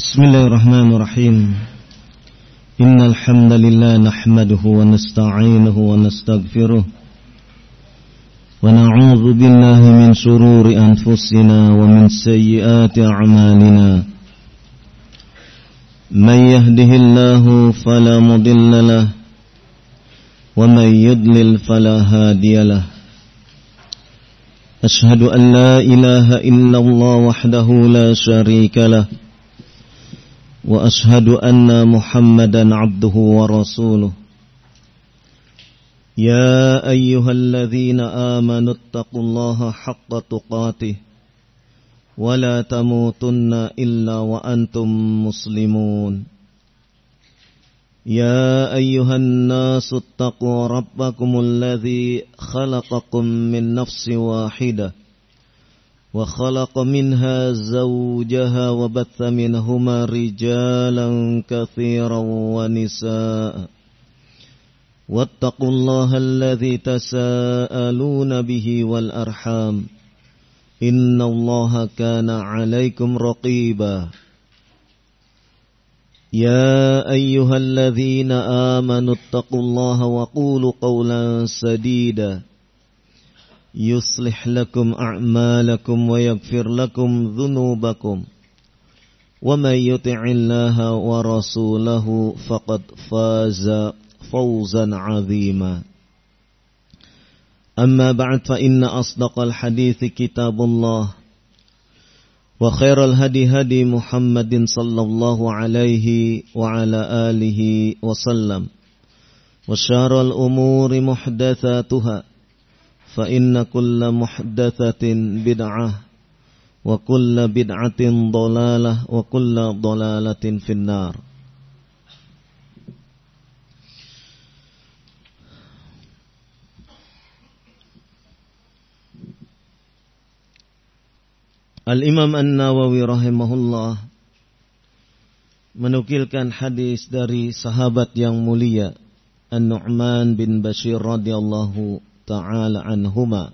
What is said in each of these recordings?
Bismillahirrahmanirrahim. Innal hamdalillah nahmaduhu wa nasta'inuhu wa nastaghfiruh wa na'udzu billahi min shururi anfusina wa min sayyiati a'malina. Man yahdihillahu fala mudilla lahu wa man yudlil fala hadiya lahu. Ashhadu an la ilaha illallah wahdahu la syarika lahu wa ashhadu anna Muhammadan abduhu wa rasuluh. Ya ayyuhalladzina amanu taqullaha haqqa tuqatih wa la tamutunna illa wa antum muslimun. Ya ayyuhan nasu taqu rabbakumul ladzi khalaqakum min nafsin wahidah wa khalaqa minha zawjaha wa batha minhuma rijalan katsiran wa nisaa. Wattaqullaha alladzi tasaaluna bihi wal arham. Innallaha kana 'alaikum raqiba. Ya ayyuhalladzina amanu taqullaha wa qulu qawlan sadida. Yuslih lakum a'malakum wa yaghfir lakum dhunubakum wa man yuti'illaha wa rasulahu faqad faza fawzan 'azima. Amma ba'd, fa inna asdaqal hadithi kitabullah wa khairal hadi hadi Muhammadin sallallahu alaihi wa ala alihi wa sallam wa syarrul umuri muhdatsatuha fa inna kulla muhdatsatin bid'ah wa kulla bid'atin dhalalah wa kulla dhalalatin finnar. Al-Imam An-Nawawi rahimahullah menukilkan hadis dari sahabat yang mulia An-Nu'man bin Bashir radhiyallahu ta'ala anhuma.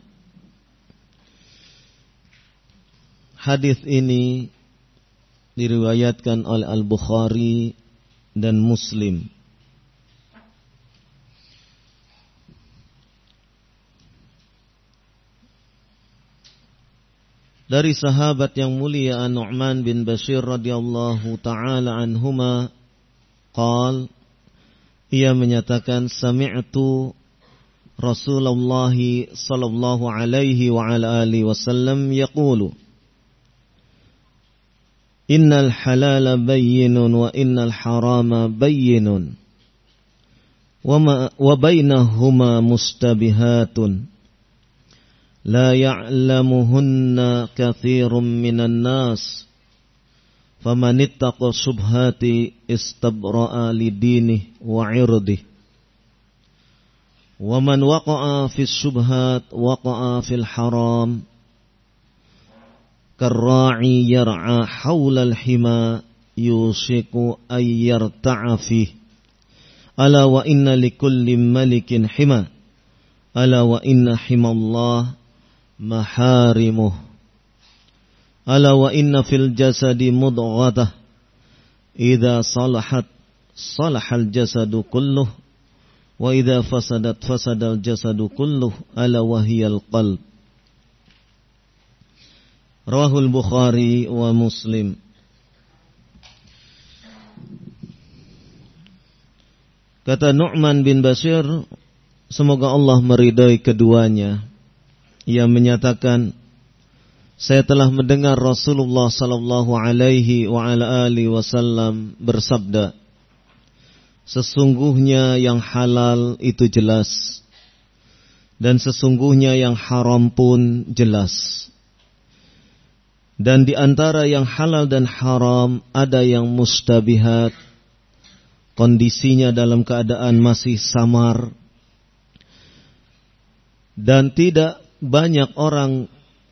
Hadis ini diriwayatkan oleh Al-Bukhari dan Muslim. Dari sahabat yang mulia An-Nu'man bin Bashir radhiyallahu ta'ala anhuma qal, ia menyatakan sami'tu Rasulullah sallallahu alaihi wa ala alihi wasallam yaqulu innal halala bayyinun wa innal harama bayyinun wa bainahuma mustabihatun la ya'lamuhunna katsirun minan nas faman ittaqa syubhati istabra'a lidinihi wa 'irdihi wa man waqa'a fis syubhat waqa'a fil haram karra'i yar'a hawlal hima yushiku ay yarta'a fih. Ala wa inna likulli malikin hima ala wa inna himallah maharimuh. Ala wa inna fil jasadi mudghatah idza salahat salahal jasadu kulluh wa idza fasadat fasadal jasadu kulluh ala wahiyal qalb. Rawahul Bukhari wa Muslim. Kata Nu'man bin Bashir, semoga Allah meridai keduanya, ia menyatakan, saya telah mendengar Rasulullah sallallahu alaihi wa ala alihi wasallam bersabda, sesungguhnya yang halal itu jelas dan sesungguhnya yang haram pun jelas. Dan di antara yang halal dan haram ada yang mustabihat, kondisinya dalam keadaan masih samar, dan tidak banyak orang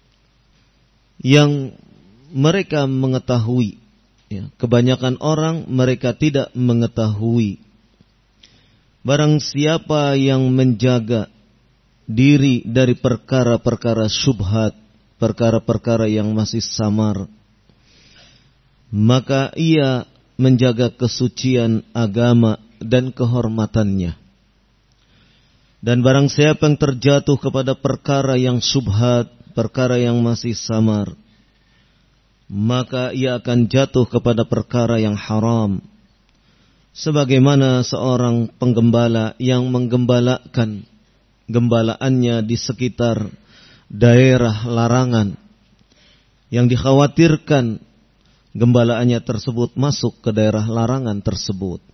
yang mereka mengetahui. Kebanyakan orang mereka tidak mengetahui. Barang siapa yang menjaga diri dari perkara-perkara syubhat, perkara-perkara yang masih samar, maka ia menjaga kesucian agama dan kehormatannya. Dan barang siapa yang terjatuh kepada perkara yang syubhat, perkara yang masih samar, maka ia akan jatuh kepada perkara yang haram. Sebagaimana seorang penggembala yang menggembalakan gembalaannya di sekitar daerah larangan, yang dikhawatirkan gembalaannya tersebut masuk ke daerah larangan tersebut.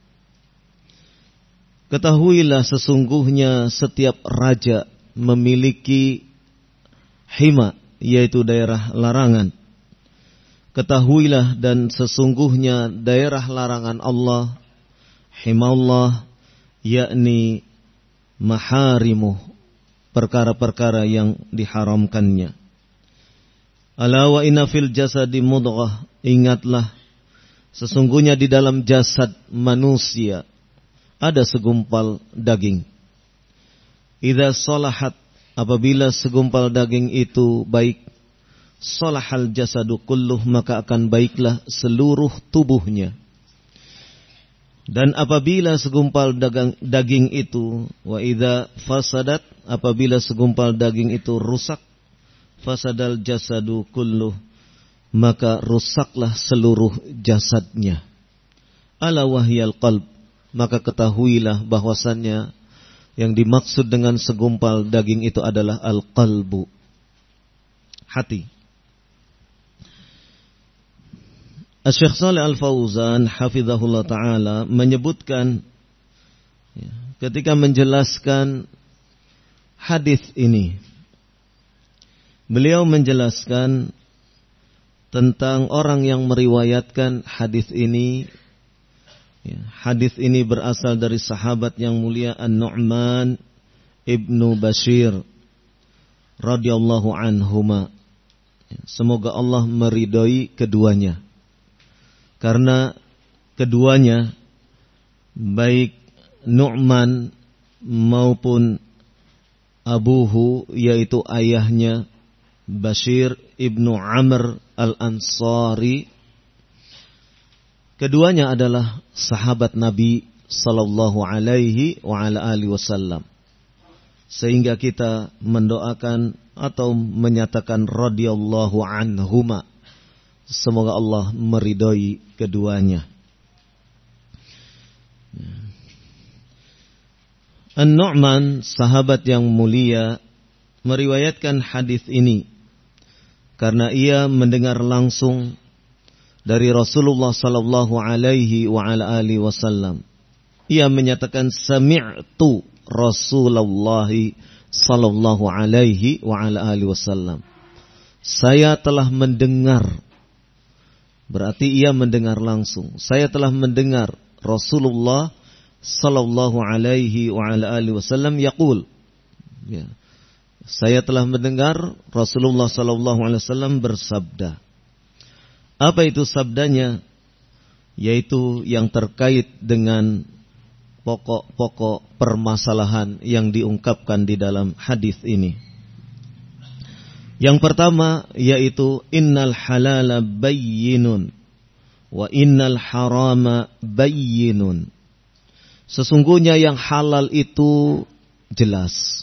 Ketahuilah sesungguhnya setiap raja memiliki hima, yaitu daerah larangan. Ketahuilah dan sesungguhnya daerah larangan Allah, himallah, yakni maharimuh, perkara-perkara yang diharamkannya. Ala wa inna fil jasadi mudghah, ingatlah sesungguhnya di dalam jasad manusia ada segumpal daging. Idza salahat, apabila segumpal daging itu baik, salahal jasadu kulluh, maka akan baiklah seluruh tubuhnya. Dan apabila segumpal daging itu, wa idza fasadat, apabila segumpal daging itu rusak, fasadal jasadu kulluh, maka rusaklah seluruh jasadnya. Ala wahyal qalb, maka ketahuilah bahwasannya yang dimaksud dengan segumpal daging itu adalah al-qalbu, hati. Syekh Shalih Al-Fauzan hafizahullah ta'ala menyebutkan ketika menjelaskan hadis ini, beliau menjelaskan tentang orang yang meriwayatkan hadis ini. Hadis ini berasal dari sahabat yang mulia An-Nu'man ibnu Bashir radhiyallahu anhuma. Semoga Allah meridhoi keduanya, karena keduanya, baik Nu'man maupun abuhu, yaitu ayahnya Bashir ibnu Amr al-Ansari, keduanya adalah sahabat Nabi sallallahu alaihi wa ala alihi wasallam. Sehingga kita mendoakan atau menyatakan radhiyallahu anhuma, semoga Allah meridhoi keduanya. An-Nu'man, sahabat yang mulia, meriwayatkan hadis ini karena ia mendengar langsung dari Rasulullah sallallahu alaihi wa ala alihi wasallam. Ia menyatakan sami'tu Rasulullah sallallahu alaihi wa ala alihi wasallam. Saya telah mendengar, berarti ia mendengar langsung. Saya telah mendengar Rasulullah sallallahu alaihi wa ala alihi wasallam yaqul. Ya. Saya telah mendengar Rasulullah sallallahu alaihi wasallam bersabda. Apa itu sabdanya? Yaitu yang terkait dengan pokok-pokok permasalahan yang diungkapkan di dalam hadis ini. Yang pertama yaitu innal halala bayyinun wa innal harama bayyinun. Sesungguhnya yang halal itu jelas,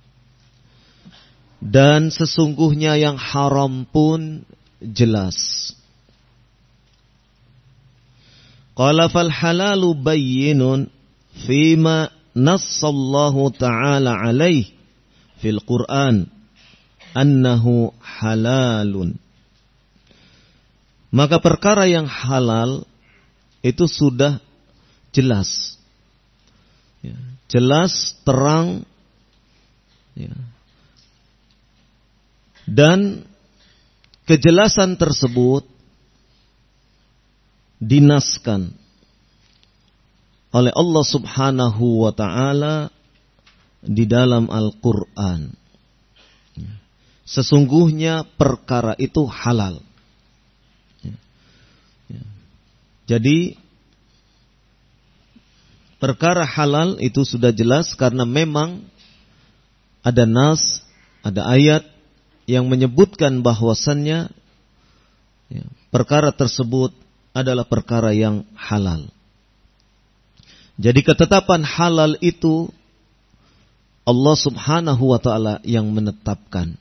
dan sesungguhnya yang haram pun jelas. Qala fal halalu bayyinun fima nassallahu ta'ala alaih fil Qur'an annahu halalun. Maka perkara yang halal itu sudah jelas, ya, jelas, terang, ya. Dan kejelasan tersebut dinaskan oleh Allah subhanahu wa ta'ala di dalam Al-Quran. Sesungguhnya perkara itu halal. Jadi perkara halal itu sudah jelas karena memang ada nas, ada ayat yang menyebutkan bahwasannya perkara tersebut adalah perkara yang halal. Jadi ketetapan halal itu Allah subhanahu wa ta'ala yang menetapkan.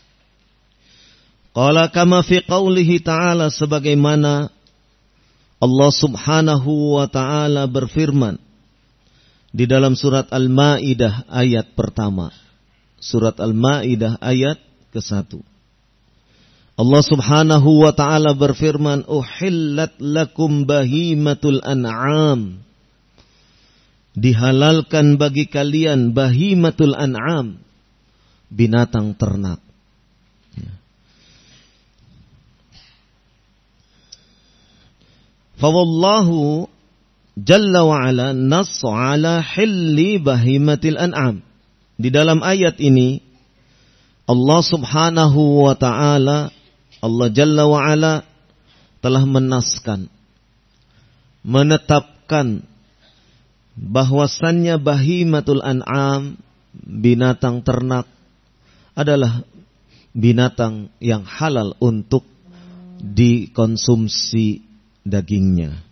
Qala kama fi qawlihi ta'ala, sebagaimana Allah subhanahu wa ta'ala berfirman di dalam surat Al-Ma'idah ayat pertama. Surat Al-Ma'idah ayat ke-1. Allah subhanahu wa ta'ala berfirman, uhillat lakum bahimatul an'am. Dihalalkan bagi kalian bahimatul an'am, binatang ternak. Fawallahu jalla wa'ala nas ala hilli bahimatil an'am. Di dalam ayat ini Allah subhanahu wa ta'ala, Allah Jalla wa'ala telah menaskan, menetapkan bahwasannya bahimatul an'am, binatang ternak, adalah binatang yang halal untuk dikonsumsi dagingnya.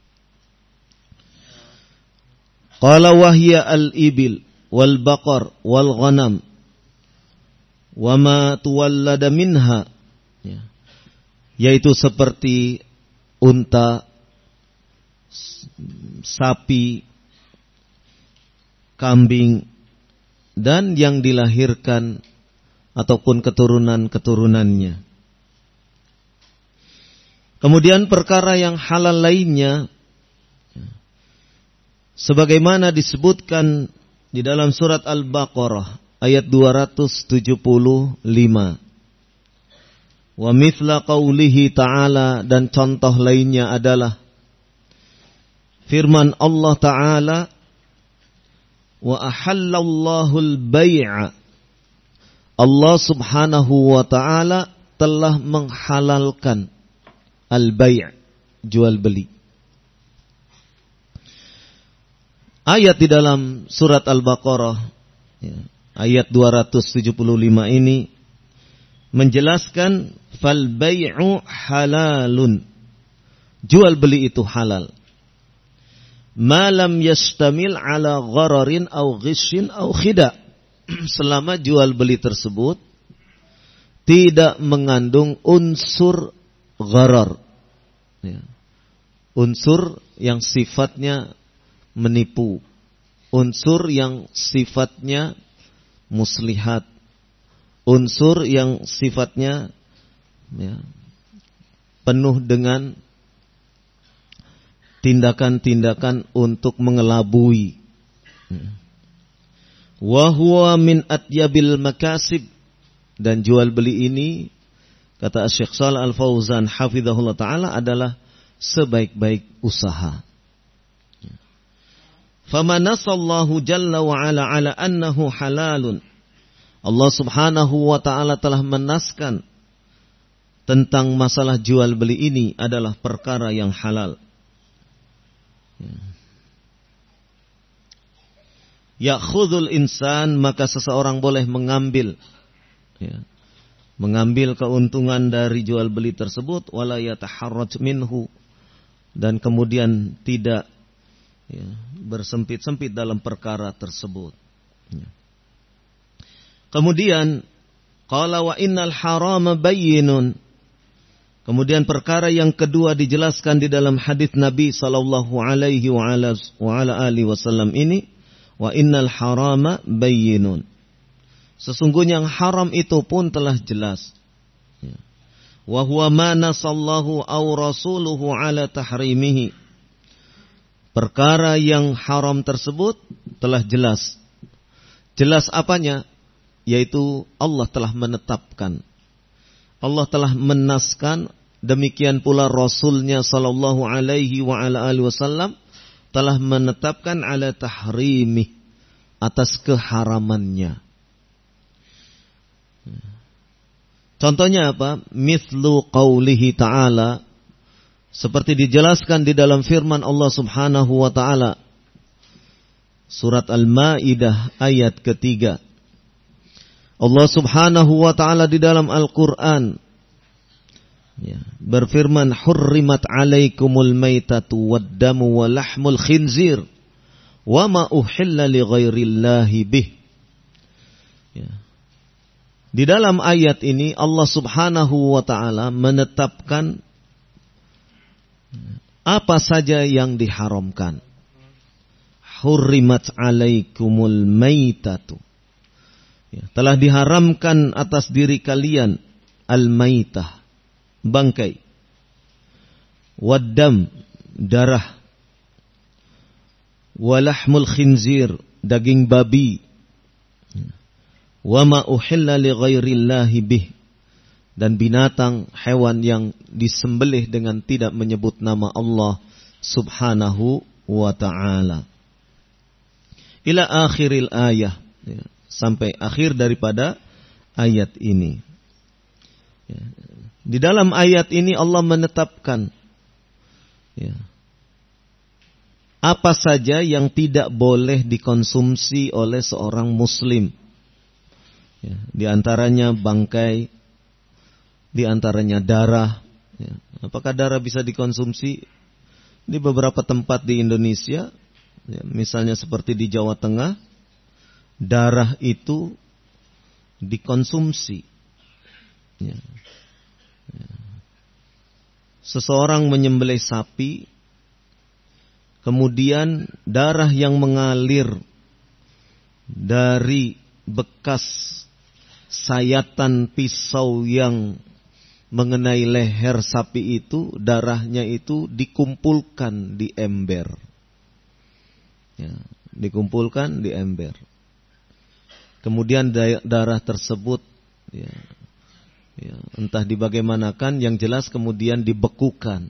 Qala wahya al-ibil wal baqar wal ghanam wa ma tuwallada minha, yaitu seperti unta, sapi, kambing, dan yang dilahirkan ataupun keturunan-keturunannya. Kemudian perkara yang halal lainnya, sebagaimana disebutkan di dalam surat Al-Baqarah ayat 275. Wa mithla qawlihi ta'ala, dan contoh lainnya adalah firman Allah Ta'ala, wa ahallallahu al-bay'a. Allah subhanahu wa ta'ala telah menghalalkan al-bay', jual beli. Ayat di dalam surat Al-Baqarah ayat 275 ini menjelaskan fal bay'u halalun, jual beli itu halal, ma lam yastamil ala ghararin au ghishin au khida, selama jual beli tersebut tidak mengandung unsur gharar, unsur yang sifatnya menipu, unsur yang sifatnya muslihat, unsur yang sifatnya penuh dengan tindakan-tindakan untuk mengelabui. Wa huwa min atyabil makasib, dan jual beli ini, kata Syekh Shalih Al-Fauzan hafizahullah ta'ala, adalah sebaik-baik usaha. Famanasallahu jalla wa ala annahu halalun. Allah subhanahu wa ta'ala telah menaskan tentang masalah jual beli ini adalah perkara yang halal. Ya'khudhul insan, maka seseorang boleh mengambil keuntungan dari jual beli tersebut, wala yataharraj minhu, dan kemudian tidak bersempit-sempit dalam perkara tersebut. Kemudian qala wa innal harama bayyinun. Kemudian perkara yang kedua dijelaskan di dalam hadis Nabi sallallahu alaihi wa ala alihi wasallam ini, wa innal harama bayyinun. Sesungguhnya yang haram itu pun telah jelas. Wa huwa ma nasallahu aw rasuluhu ala tahrimihi. Perkara yang haram tersebut telah jelas. Jelas apanya? Yaitu Allah telah menetapkan, Allah telah menaskan, demikian pula Rasulnya sallallahu alaihi wa ala alihi wasallam telah menetapkan ala tahrimi, atas keharamannya. Contohnya apa? Mithlu qawlihi ta'ala, seperti dijelaskan di dalam firman Allah subhanahu wa ta'ala, surat Al-Ma'idah ayat ketiga. Allah subhanahu wa ta'ala di dalam Al-Quran Ya, berfirman, hurrimat alaikumul maitatu waddamu wa lahmul khinzir wa ma uhilla li ghairillahi bih. Ya. Di dalam ayat ini Allah Subhanahu wa taala menetapkan apa saja yang diharamkan. Hurrimat alaikumul maitatu. Ya, telah diharamkan atas diri kalian al-maitah, bangkai, waddam, darah, walahmul khinzir, daging babi, wama uhilla li ghairillahi bih, dan binatang, hewan yang disembelih dengan tidak menyebut nama Allah Subhanahu wa ta'ala. Ila akhiril ayah, ya, sampai akhir daripada ayat ini. Ya. Di dalam ayat ini Allah menetapkan, ya, apa saja yang tidak boleh dikonsumsi oleh seorang muslim. Ya, di antaranya bangkai, di antaranya darah. Ya. Apakah darah bisa dikonsumsi? Di beberapa tempat di Indonesia, ya, misalnya seperti di Jawa Tengah, darah itu dikonsumsi. Ya. Ya. Seseorang menyembelih sapi, kemudian darah yang mengalir dari bekas sayatan pisau yang mengenai leher sapi itu, darahnya itu dikumpulkan di ember. Ya, dikumpulkan di ember. Kemudian darah tersebut, ya, entah dibagaimanakan, yang jelas kemudian dibekukan.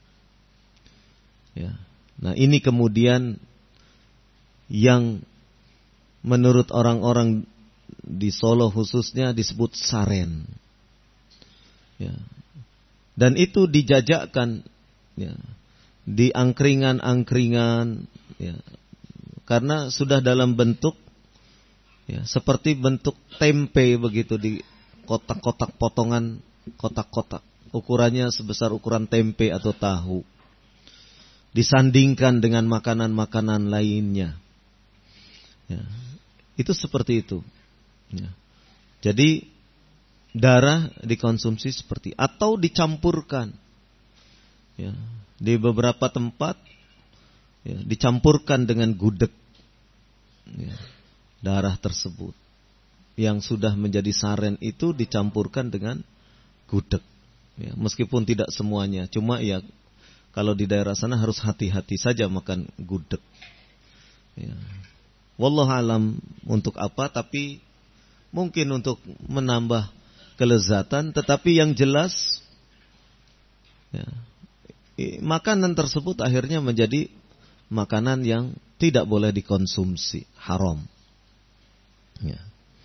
Ya. Nah, ini kemudian yang menurut orang-orang di Solo khususnya disebut saren. Ya. Dan itu dijajakkan, ya, di angkringan-angkringan, ya, karena sudah dalam bentuk, ya, seperti bentuk tempe begitu, di kotak-kotak potongan, kotak-kotak ukurannya sebesar ukuran tempe atau tahu, disandingkan dengan makanan-makanan lainnya. Ya, itu seperti itu. Ya. Jadi darah dikonsumsi seperti, atau dicampurkan. Ya, di beberapa tempat, ya, dicampurkan dengan gudeg, ya, darah tersebut yang sudah menjadi saren itu dicampurkan dengan gudeg. Ya, meskipun tidak semuanya, cuma ya kalau di daerah sana harus hati-hati saja makan gudeg. Ya. Wallahu alam untuk apa, tapi mungkin untuk menambah kelezatan, tetapi yang jelas, ya, makanan tersebut akhirnya menjadi makanan yang tidak boleh dikonsumsi, haram. Ya.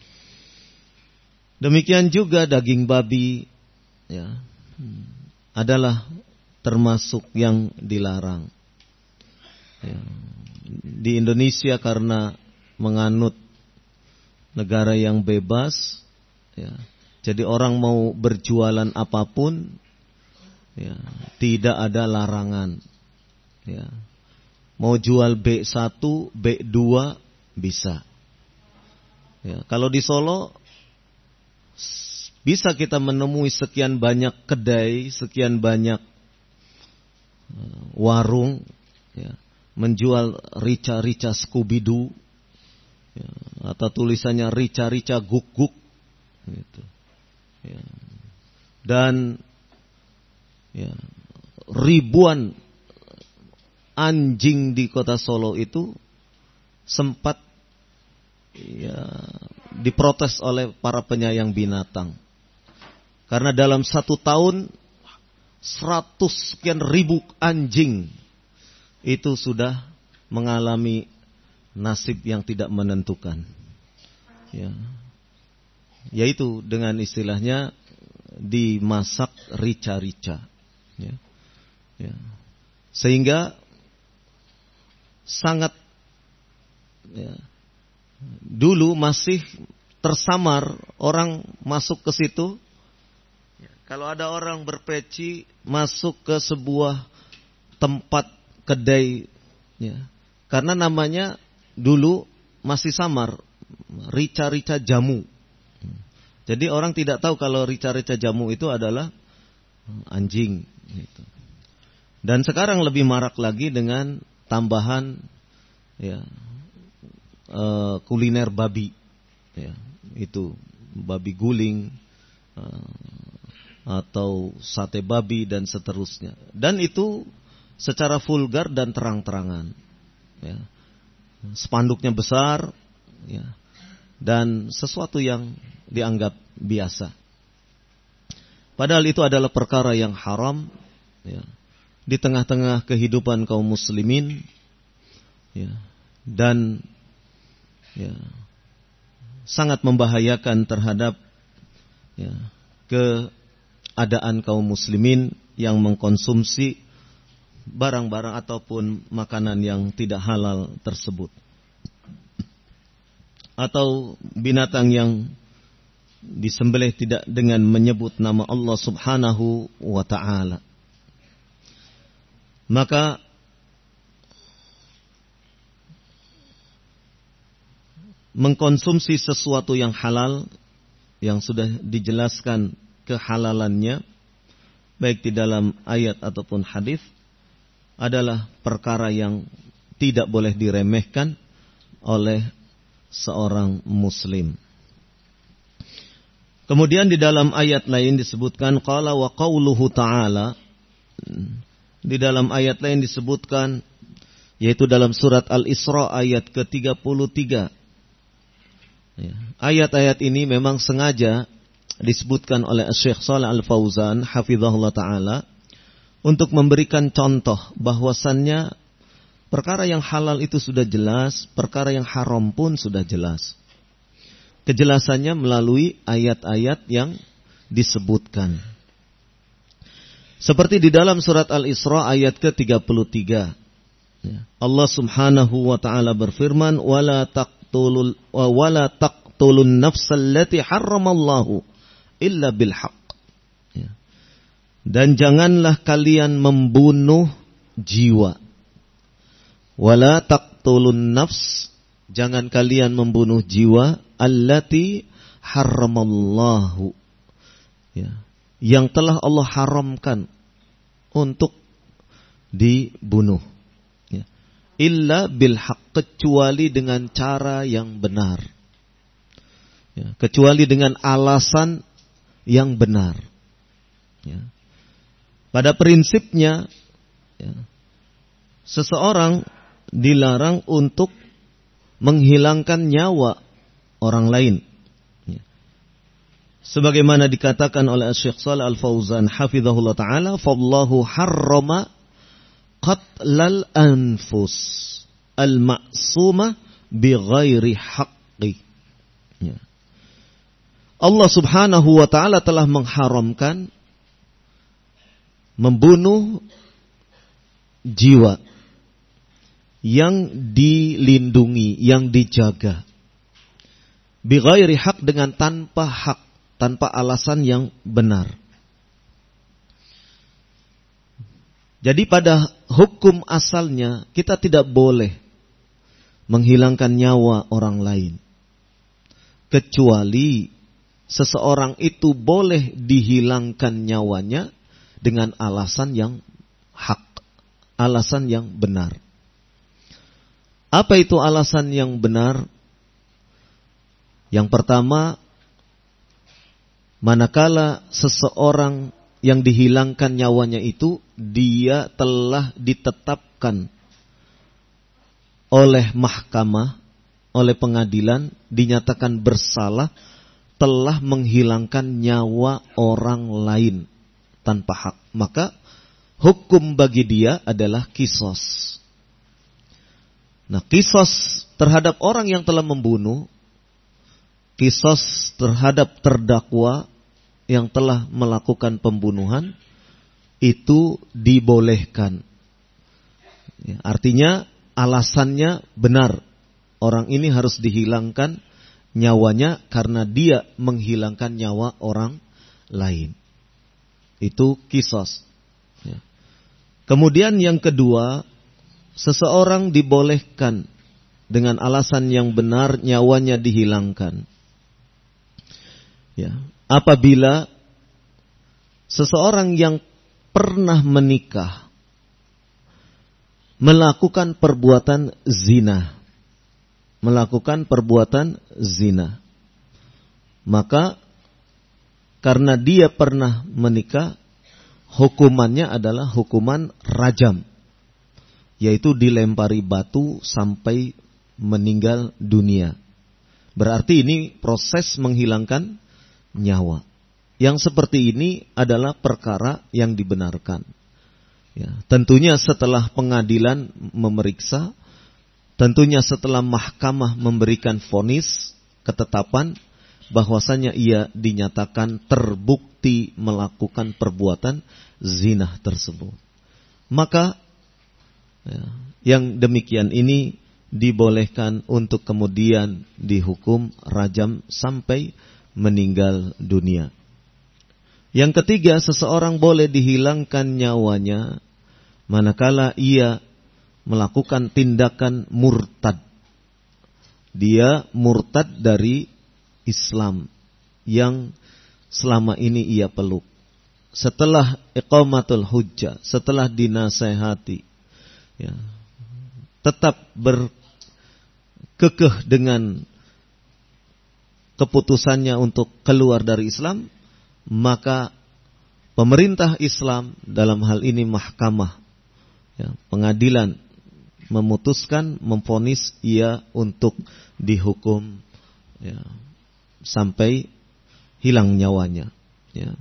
Demikian juga daging babi, ya, adalah termasuk yang dilarang. Ya. Di Indonesia karena menganut negara yang bebas, ya, jadi orang mau berjualan apapun, ya, tidak ada larangan. Ya. Mau jual B1, B2 bisa. Ya, kalau di Solo bisa kita menemui sekian banyak kedai, sekian banyak warung, ya, menjual rica-rica Scooby-Doo, ya, atau tulisannya rica-rica guk-guk, gitu. Ya. Dan, ya, ribuan anjing di kota Solo itu sempat, ya, diprotes oleh para penyayang binatang. Karena dalam 1 tahun 100 sekian ribu anjing itu sudah mengalami nasib yang tidak menentukan. Ya. Yaitu dengan istilahnya dimasak rica-rica. Ya. Ya. Sehingga sangat, ya, dulu masih tersamar orang masuk ke situ Kalau ada orang berpeci masuk ke sebuah tempat kedai, ya, karena namanya dulu masih samar, rica-rica jamu. Jadi orang tidak tahu kalau rica-rica jamu itu adalah anjing. Gitu. Dan sekarang lebih marak lagi dengan tambahan, ya, kuliner babi, ya, itu babi guling atau sate babi dan seterusnya. Dan itu secara vulgar dan terang-terangan, ya. Spanduknya besar, ya, dan sesuatu yang dianggap biasa. Padahal itu adalah perkara yang haram, ya, di tengah-tengah kehidupan kaum muslimin, ya, dan ya, sangat membahayakan terhadap, ya, keadaan kaum muslimin yang mengkonsumsi barang-barang ataupun makanan yang tidak halal tersebut, atau binatang yang disembelih tidak dengan menyebut nama Allah Subhanahu wa ta'ala. Maka mengkonsumsi sesuatu yang halal, yang sudah dijelaskan kehalalannya, baik di dalam ayat ataupun hadis, adalah perkara yang tidak boleh diremehkan oleh seorang muslim. Kemudian di dalam ayat lain disebutkan qala wa qauluhu ta'ala. Di dalam ayat lain disebutkan, yaitu dalam surat Al-Isra ayat ke-33. Ya, ayat-ayat ini memang sengaja disebutkan oleh Syekh Shalih Al-Fauzan hafizahullah ta'ala untuk memberikan contoh bahwasannya perkara yang halal itu sudah jelas, perkara yang haram pun sudah jelas. Kejelasannya melalui ayat-ayat yang disebutkan. Seperti di dalam surat Al-Isra ayat ke-33. Ya. Allah Subhanahu wa ta'ala berfirman, wala taqtulun nafsal lati harramallahu illa bil haqq. Ya. Dan janganlah kalian membunuh jiwa. Wala taqtulun nafs, jangan kalian membunuh jiwa allati harramallahu, ya, yang telah Allah haramkan untuk dibunuh, ya. Illa bil haqq, kecuali dengan cara yang benar, ya, kecuali dengan alasan yang benar, ya. Pada prinsipnya, ya, seseorang dilarang untuk menghilangkan nyawa orang lain. Sebagaimana dikatakan oleh Syekh Shalih Al-Fauzan hafizahullah ta'ala, fallahu harrama qatlal anfus al-ma'sumah bighairi haqqi. Ya. Allah Subhanahu wa ta'ala telah mengharamkan membunuh jiwa yang dilindungi, yang dijaga, bighairi haq, dengan tanpa hak, tanpa alasan yang benar. Jadi pada hukum asalnya kita tidak boleh menghilangkan nyawa orang lain, kecuali seseorang itu boleh dihilangkan nyawanya dengan alasan yang hak, alasan yang benar. Apa itu alasan yang benar? Yang pertama, manakala seseorang yang dihilangkan nyawanya itu, dia telah ditetapkan oleh mahkamah, oleh pengadilan, dinyatakan bersalah, telah menghilangkan nyawa orang lain tanpa hak. Maka hukum bagi dia adalah qisas. Nah, qisas terhadap orang yang telah membunuh, qisas terhadap terdakwa yang telah melakukan pembunuhan, itu dibolehkan. Ya, artinya alasannya benar. Orang ini harus dihilangkan nyawanya karena dia menghilangkan nyawa orang lain. Itu qisas. Ya. Kemudian yang kedua, seseorang dibolehkan dengan alasan yang benar nyawanya dihilangkan. Ya. Apabila seseorang yang pernah menikah melakukan perbuatan zina, maka karena dia pernah menikah, hukumannya adalah hukuman rajam, yaitu dilempari batu sampai meninggal dunia. Berarti ini proses menghilangkan nyawa. Yang seperti ini adalah perkara yang dibenarkan. Ya, tentunya setelah pengadilan memeriksa, tentunya setelah mahkamah memberikan vonis, ketetapan bahwasanya ia dinyatakan terbukti melakukan perbuatan zina tersebut. Maka ya, yang demikian ini dibolehkan untuk kemudian dihukum rajam sampai meninggal dunia. Yang ketiga, seseorang boleh dihilangkan nyawanya manakala ia melakukan tindakan murtad. Dia murtad dari Islam yang selama ini ia peluk. Setelah iqamatul hujjah, setelah dinasehati, ya, tetap berkekeh dengan keputusannya untuk keluar dari Islam, maka pemerintah Islam dalam hal ini mahkamah, ya, pengadilan memutuskan, memvonis ia untuk dihukum, ya, sampai hilang nyawanya. Ya.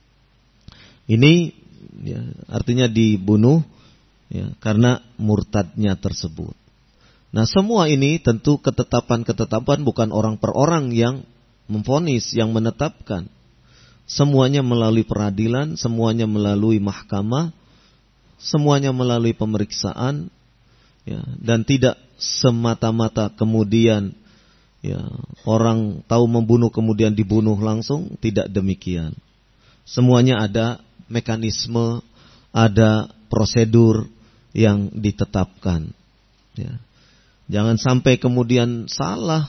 Ini ya, artinya dibunuh ya, karena murtadnya tersebut. Nah, semua ini tentu ketetapan-ketetapan bukan orang per orang yang memvonis, yang menetapkan. Semuanya melalui peradilan, semuanya melalui mahkamah, semuanya melalui pemeriksaan, ya, dan tidak semata-mata kemudian ya, orang tahu membunuh kemudian dibunuh langsung, tidak demikian. Semuanya ada mekanisme, ada prosedur yang ditetapkan. Ya. Jangan sampai kemudian salah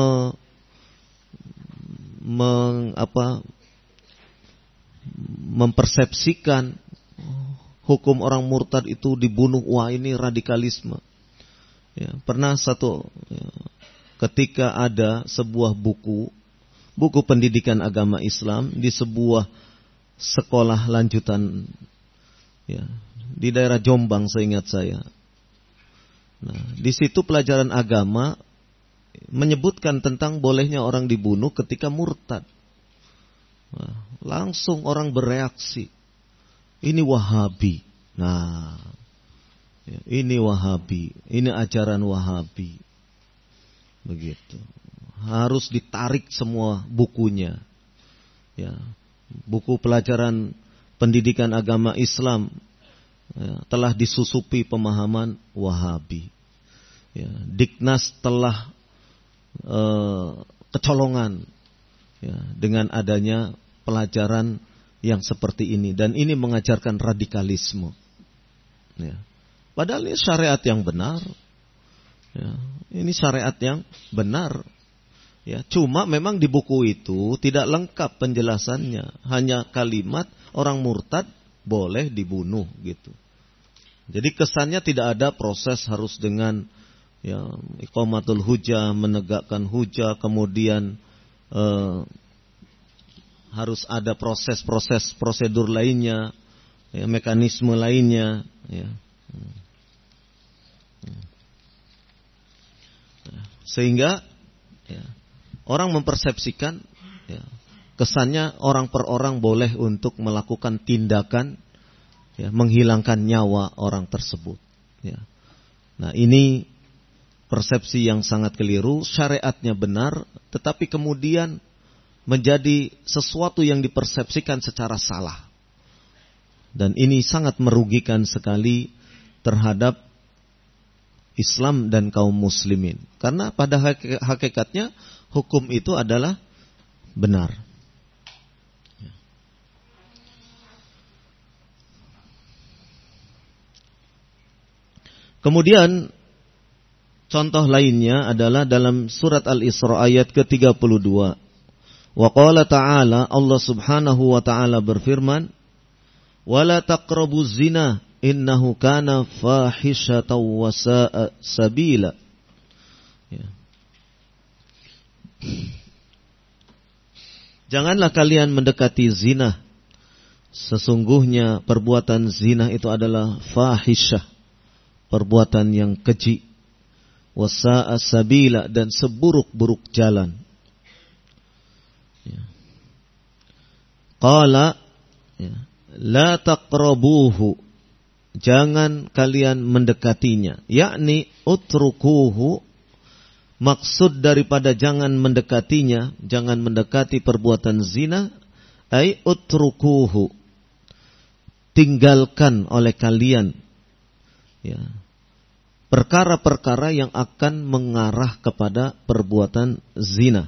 mempersepsikan hukum orang murtad itu dibunuh, wah ini radikalisme. Ya, pernah ketika ada sebuah buku pendidikan agama Islam di sebuah sekolah lanjutan ya, di daerah Jombang seingat saya. Nah, di situ pelajaran agama menyebutkan tentang bolehnya orang dibunuh ketika murtad. Nah, langsung orang bereaksi, ini Wahabi. Nah, ya, ini Wahabi, ini ajaran Wahabi. Begitu. Harus ditarik semua bukunya. Ya. Buku pelajaran pendidikan agama Islam ya, telah disusupi pemahaman Wahabi. Ya. Diknas telah kecolongan ya, dengan adanya pelajaran yang seperti ini, dan ini mengajarkan radikalisme. Ya. Padahal ini syariat yang benar. Ya. Ini syariat yang benar. Ya, cuma memang di buku itu tidak lengkap penjelasannya, hanya kalimat orang murtad boleh dibunuh gitu. Jadi kesannya tidak ada proses harus dengan ya, iqamatul hujjah, menegakkan hujjah, kemudian harus ada proses-proses prosedur lainnya, ya, mekanisme lainnya. Ya. Sehingga ya, orang mempersepsikan ya, kesannya orang per orang boleh untuk melakukan tindakan ya, menghilangkan nyawa orang tersebut. Ya. Nah, ini persepsi yang sangat keliru. Syariatnya benar, tetapi kemudian menjadi sesuatu yang dipersepsikan secara salah. Dan ini sangat merugikan sekali terhadap Islam dan kaum muslimin. Karena pada hakikatnya hukum itu adalah benar. Kemudian contoh lainnya adalah dalam surat Al-Isra ayat ke-32. Wa qala ta'ala, Allah Subhanahu wa ta'ala berfirman, "Wala taqrabuz zina innahu kana fahishatan wa sa'a sabila." Ya. Janganlah kalian mendekati zina. Sesungguhnya perbuatan zina itu adalah fahisyah, perbuatan yang keji, wasa'a sabila, dan seburuk-buruk jalan. Ya. Qala, ya, la taqrabuhu, jangan kalian mendekatinya, yakni utrukuhu. Maksud daripada jangan mendekatinya, jangan mendekati perbuatan zina, ai utrukuhu, tinggalkan oleh kalian, ya, perkara-perkara yang akan mengarah kepada perbuatan zina.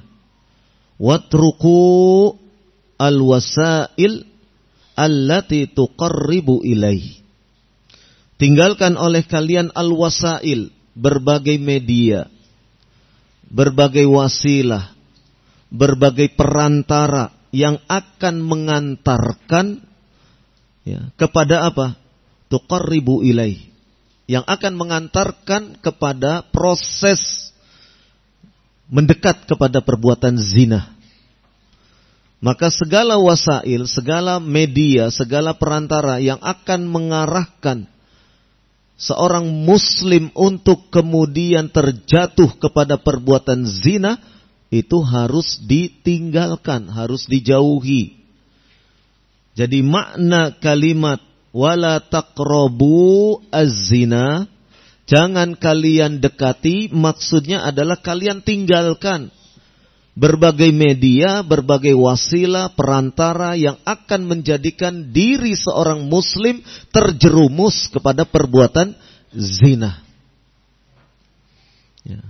Watruku alwasail allati tuqarribu ilaih. Tinggalkan oleh kalian alwasail, berbagai media, berbagai wasilah, berbagai perantara yang akan mengantarkan, ya, kepada apa? Tuqarribu ilaih, yang akan mengantarkan kepada proses mendekat kepada perbuatan zina. Maka segala wasail, segala media, segala perantara yang akan mengarahkan seorang muslim untuk kemudian terjatuh kepada perbuatan zina, itu harus ditinggalkan, harus dijauhi. Jadi makna kalimat wala taqrabu az-zina, jangan kalian dekati, maksudnya adalah kalian tinggalkan berbagai media, berbagai wasilah, perantara yang akan menjadikan diri seorang muslim terjerumus kepada perbuatan zina. Ya.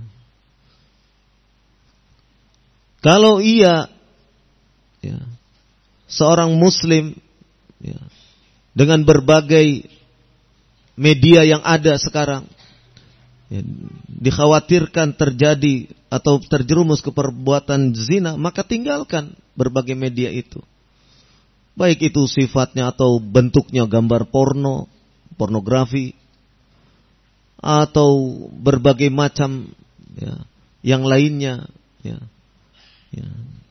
Kalau ia, ya, seorang muslim, ya, dengan berbagai media yang ada sekarang, ya, dikhawatirkan terjadi atau terjerumus ke perbuatan zina, maka tinggalkan berbagai media itu. Baik itu sifatnya atau bentuknya gambar porno, pornografi, atau berbagai macam, ya, yang lainnya. Ya. Ya.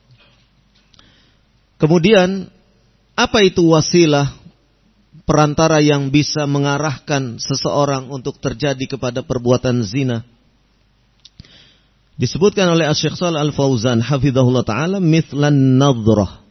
Kemudian, apa itu wasilah, perantara yang bisa mengarahkan seseorang untuk terjadi kepada perbuatan zina? Disebutkan oleh Asy-Syaikh Shalih Al-Fauzan hafizahullah taala, mithlan nadhrah,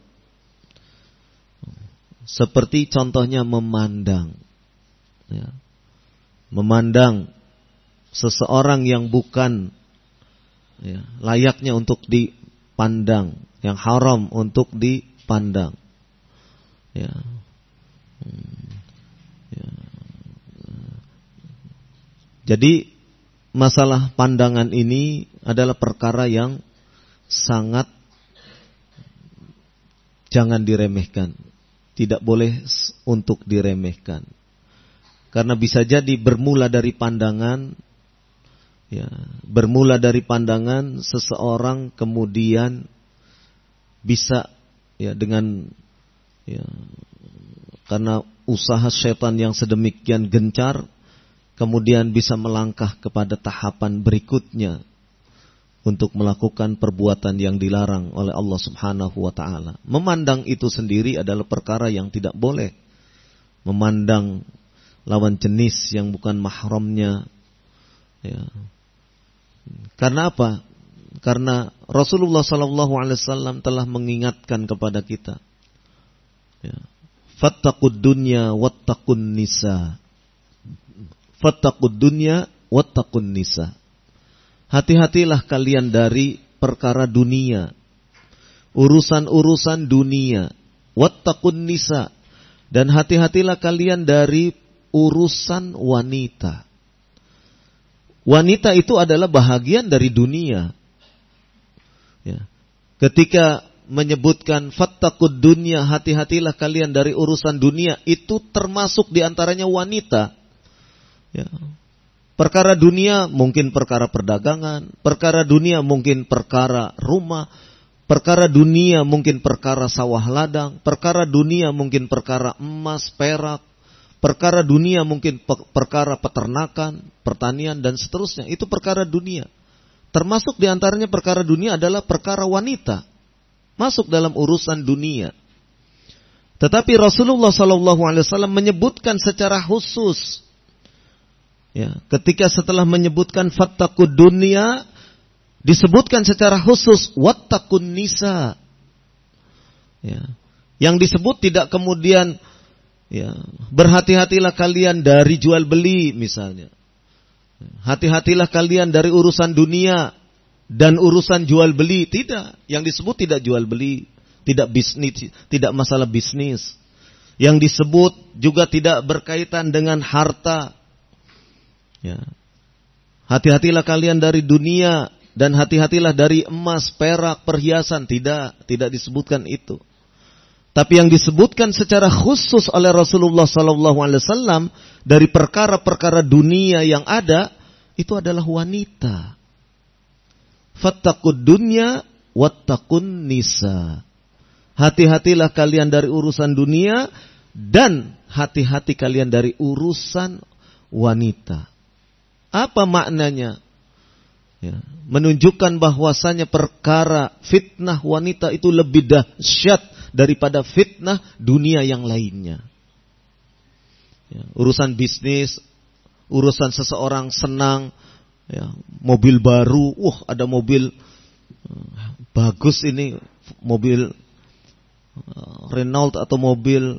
seperti contohnya memandang, ya, memandang seseorang yang bukan, ya, layaknya untuk dipandang, yang haram untuk dipandang, ya. Ya. Jadi masalah pandangan ini adalah perkara yang sangat jangan diremehkan. Tidak boleh untuk diremehkan. Karena bisa jadi bermula dari pandangan, ya, bermula dari pandangan seseorang kemudian bisa, ya, dengan, ya, karena usaha setan yang sedemikian gencar, kemudian bisa melangkah kepada tahapan berikutnya untuk melakukan perbuatan yang dilarang oleh Allah Subhanahu wa ta'ala. Memandang itu sendiri adalah perkara yang tidak boleh. Memandang lawan jenis yang bukan mahramnya, ya. Karena apa? Karena Rasulullah SAW telah mengingatkan kepada kita, ya, fattaqud dunya wattaqun nisa. Fattaqud dunya wattaqun nisa. Hati-hatilah kalian dari perkara dunia, urusan-urusan dunia. Wattaqun nisa, dan hati-hatilah kalian dari urusan wanita. Wanita itu adalah bahagian dari dunia. Ya. Ketika menyebutkan fattaqud dunya, hati-hatilah kalian dari urusan dunia, itu termasuk diantaranya wanita. Ya. Perkara dunia mungkin perkara perdagangan, perkara dunia mungkin perkara rumah, perkara dunia mungkin perkara sawah ladang, perkara dunia mungkin perkara emas, perak, perkara dunia mungkin perkara peternakan, pertanian dan seterusnya. Itu perkara dunia. Termasuk diantaranya perkara dunia adalah perkara wanita. Masuk dalam urusan dunia. Tetapi Rasulullah SAW menyebutkan secara khusus. Ya, ketika setelah menyebutkan fattaqud dunya, disebutkan secara khusus wattaqun nisa. Ya, yang disebut tidak kemudian ya, berhati-hatilah kalian dari jual beli misalnya. Hati-hatilah kalian dari urusan dunia dan urusan jual beli. Tidak, yang disebut tidak jual beli, tidak bisnis, tidak masalah bisnis. Yang disebut juga tidak berkaitan dengan harta. Ya. Hati-hatilah kalian dari dunia dan hati-hatilah dari emas, perak, perhiasan. Tidak disebutkan itu. Tapi yang disebutkan secara khusus oleh Rasulullah SAW dari perkara-perkara dunia yang ada itu adalah wanita. Fattaqud dunya wattaqun nisa. Hati-hatilah kalian dari urusan dunia dan hati-hati kalian dari urusan wanita. Apa maknanya? Ya, menunjukkan bahwasanya perkara fitnah wanita itu lebih dahsyat daripada fitnah dunia yang lainnya. Ya, urusan bisnis, urusan seseorang senang, ya, mobil baru, ada mobil bagus ini, mobil Renault atau mobil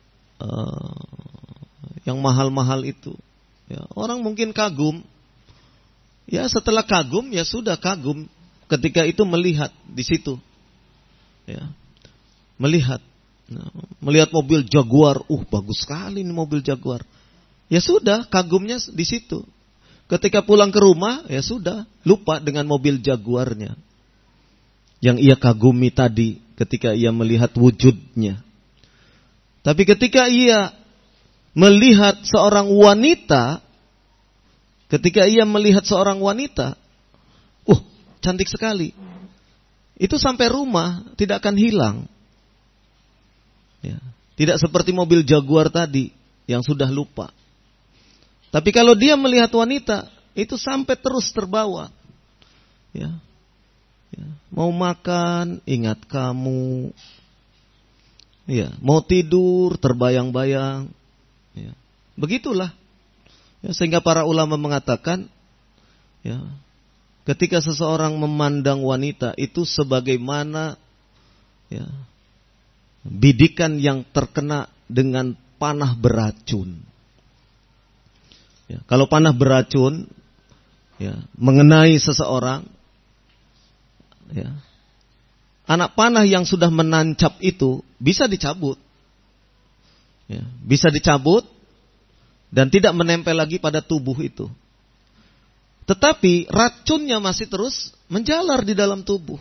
yang mahal-mahal itu. Ya, orang mungkin kagum. Ya, setelah kagum ya sudah kagum ketika itu melihat di situ. Ya. Melihat mobil Jaguar, bagus sekali ini mobil Jaguar. Ya sudah, kagumnya di situ. Ketika pulang ke rumah, ya sudah, lupa dengan mobil Jaguarnya yang ia kagumi tadi ketika ia melihat wujudnya. Tapi ketika ia melihat seorang wanita, cantik sekali. Itu sampai rumah tidak akan hilang. Ya, tidak seperti mobil Jaguar tadi yang sudah lupa. Tapi kalau dia melihat wanita, itu sampai terus terbawa. Ya. Mau makan, ingat kamu. Ya, mau tidur, terbayang-bayang. Ya. Begitulah. Ya, sehingga para ulama mengatakan, ya, ketika seseorang memandang wanita itu sebagaimana ya, bidikan yang terkena dengan panah beracun. Ya, kalau panah beracun ya, mengenai seseorang, ya, anak panah yang sudah menancap itu bisa dicabut. Ya, bisa dicabut dan tidak menempel lagi pada tubuh itu. Tetapi racunnya masih terus menjalar di dalam tubuh.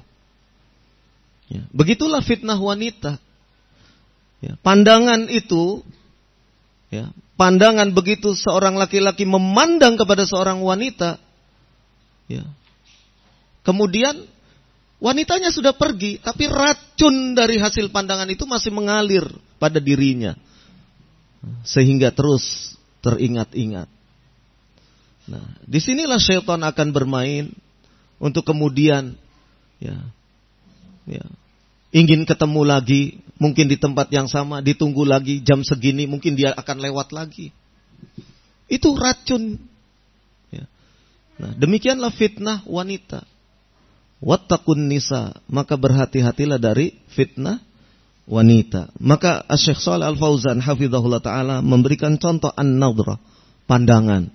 Ya, begitulah fitnah wanita. Ya, pandangan itu, ya, pandangan begitu seorang laki-laki memandang kepada seorang wanita, ya, kemudian wanitanya sudah pergi, tapi racun dari hasil pandangan itu masih mengalir pada dirinya, sehingga terus teringat-ingat. Nah, disinilah syaitan akan bermain untuk kemudian, ya, ingin ketemu lagi, mungkin di tempat yang sama, ditunggu lagi jam segini, mungkin dia akan lewat lagi. Itu racun. Ya. Nah, demikianlah fitnah wanita. Wattaqun nisa, maka berhati-hatilah dari fitnah wanita. Maka Syekh Shalih Al-Fauzan hafizahullah taala memberikan contoh an-nadhrah, pandangan.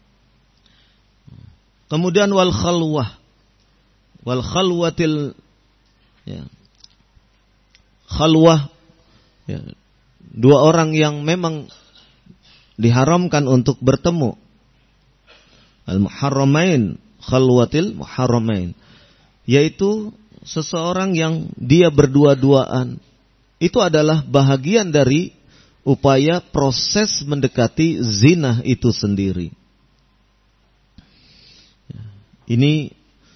Kemudian wal khalwah, wal khalwatil, ya, khalwah, ya, dua orang yang memang diharamkan untuk bertemu. Al-muharramain, khalwatil muharramain, yaitu seseorang yang dia berdua-duaan. Itu adalah bahagian dari upaya proses mendekati zina itu sendiri. Ini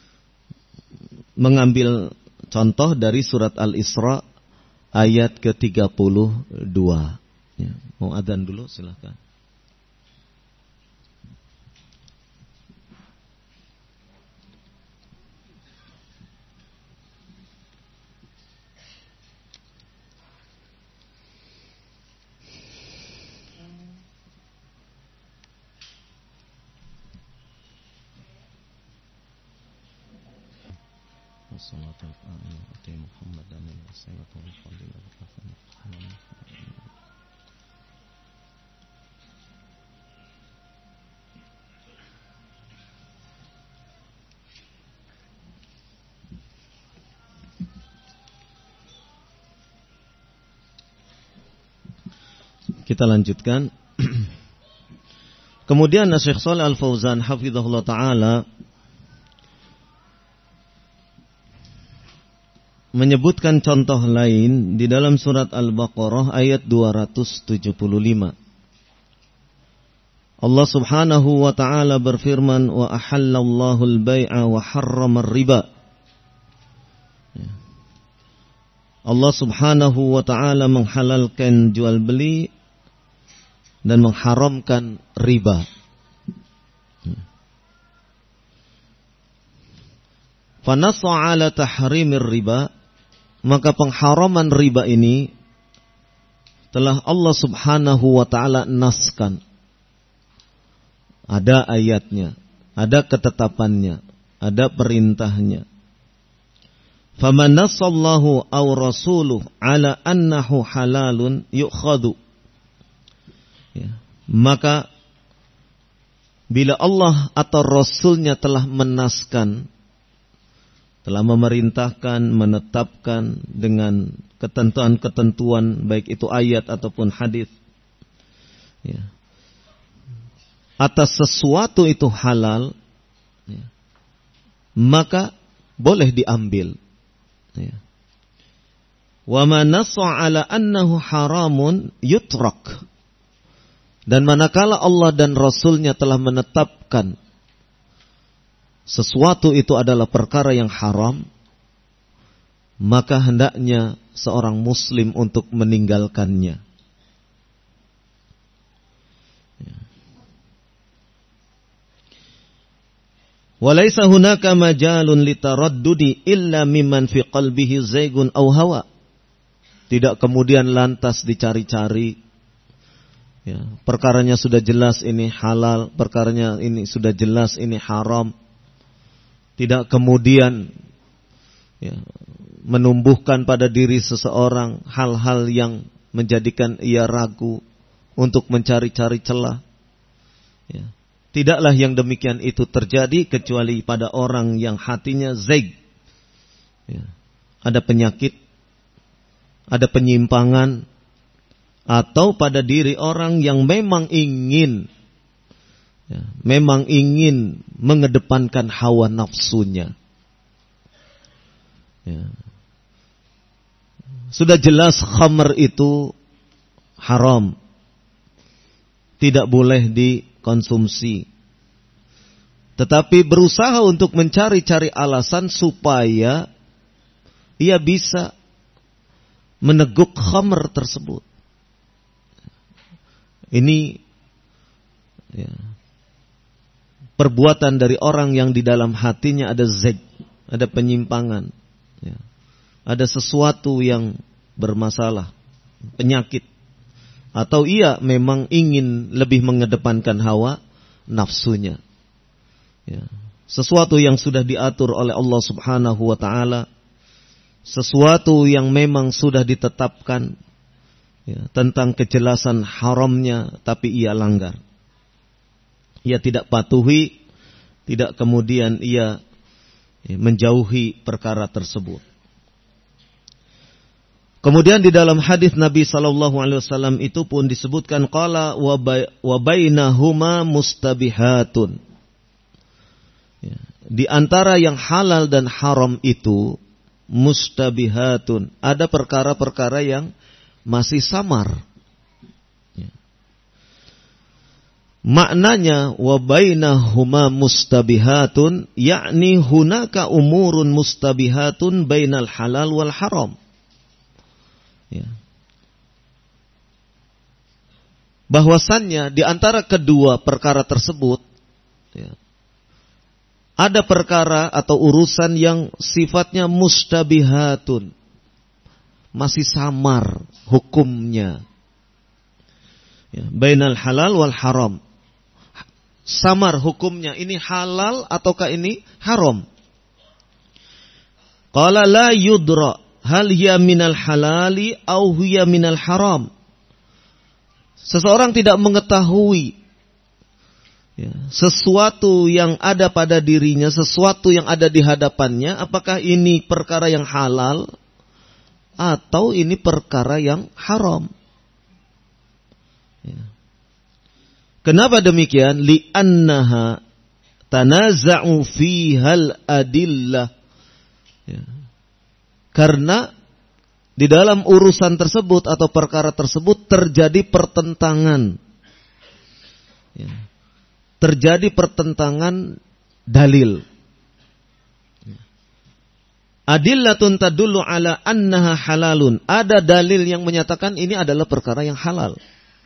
mengambil contoh dari surat Al-Isra ayat ke-32. Ya, mau adzan dulu silakan. Kita lanjutkan. Kemudian Syekh Shalih Al-Fauzan hafizahullah taala menyebutkan contoh lain di dalam surat Al-Baqarah ayat 275. Allah Subhanahu wa taala berfirman, wa ahallallahu al-bai'a wa harrama ar-riba. Allah Subhanahu wa taala menghalalkan jual beli dan mengharamkan riba. Fanassa 'ala tahrimir riba, maka pengharaman riba ini telah Allah Subhanahu wa taala naskan. Ada ayatnya, ada ketetapannya, ada perintahnya. Faman nassallahu aw rasuluhu 'ala annahu halalun yu'khadhu. Ya. Maka bila Allah atau Rasulnya telah menaskan, telah memerintahkan, menetapkan dengan ketentuan-ketentuan baik itu ayat ataupun hadis, ya, atas sesuatu itu halal, ya, maka boleh diambil. Ya. Wa man nassa 'ala annahu haramun yutrak. Dan manakala Allah dan Rasulnya telah menetapkan sesuatu itu adalah perkara yang haram, maka hendaknya seorang muslim untuk meninggalkannya. Walaysa hunaka majalun litaraddudi illa mimman fi qalbihi zaygun aw hawa. Tidak kemudian lantas dicari-cari, ya, perkaranya sudah jelas ini halal, perkaranya ini sudah jelas ini haram. Tidak kemudian, ya, menumbuhkan pada diri seseorang hal-hal yang menjadikan ia ragu untuk mencari-cari celah. Ya. Tidaklah yang demikian itu terjadi kecuali pada orang yang hatinya zaig. Ya. Ada penyakit, ada penyimpangan, atau pada diri orang yang memang ingin, ya, memang ingin mengedepankan hawa nafsunya. Ya. Sudah jelas khamr itu haram, tidak boleh dikonsumsi. Tetapi berusaha untuk mencari-cari alasan supaya ia bisa meneguk khamr tersebut. Ini, ya, perbuatan dari orang yang di dalam hatinya ada zeg, ada penyimpangan, ya, ada sesuatu yang bermasalah, penyakit, atau ia memang ingin lebih mengedepankan hawa nafsunya. Ya, sesuatu yang sudah diatur oleh Allah Subhanahu wa taala, sesuatu yang memang sudah ditetapkan, ya, tentang kejelasan haramnya, tapi ia langgar. Ia tidak patuhi, tidak kemudian ia, ya, menjauhi perkara tersebut. Kemudian di dalam hadis Nabi SAW itu pun disebutkan qala wa bainahuma mustabihatun. Ya, di antara yang halal dan haram itu mustabihatun, ada perkara-perkara yang masih samar. Ya. Maknanya wa bainahuma mustabihatun, yakni hunaka umurun mustabihatun bainal halal wal haram. Ya. Bahwasannya di antara kedua perkara tersebut, ya, ada perkara atau urusan yang sifatnya mustabihatun, masih samar hukumnya. Ya, bainal halal wal haram. Samar hukumnya, ini halal ataukah ini haram. Qala la yudra hal hiya minal halali au hiya minal haram. Seseorang tidak mengetahui, ya, sesuatu yang ada pada dirinya, sesuatu yang ada di hadapannya, apakah ini perkara yang halal atau ini perkara yang haram. Ya. Kenapa demikian? Li'annaha tanaza'u fihal adillah. Ya. Karena di dalam urusan tersebut atau perkara tersebut terjadi pertentangan. Ya. Terjadi pertentangan dalil. Ya. Adillatun tadullu ala annaha halalun. Ada dalil yang menyatakan ini adalah perkara yang halal.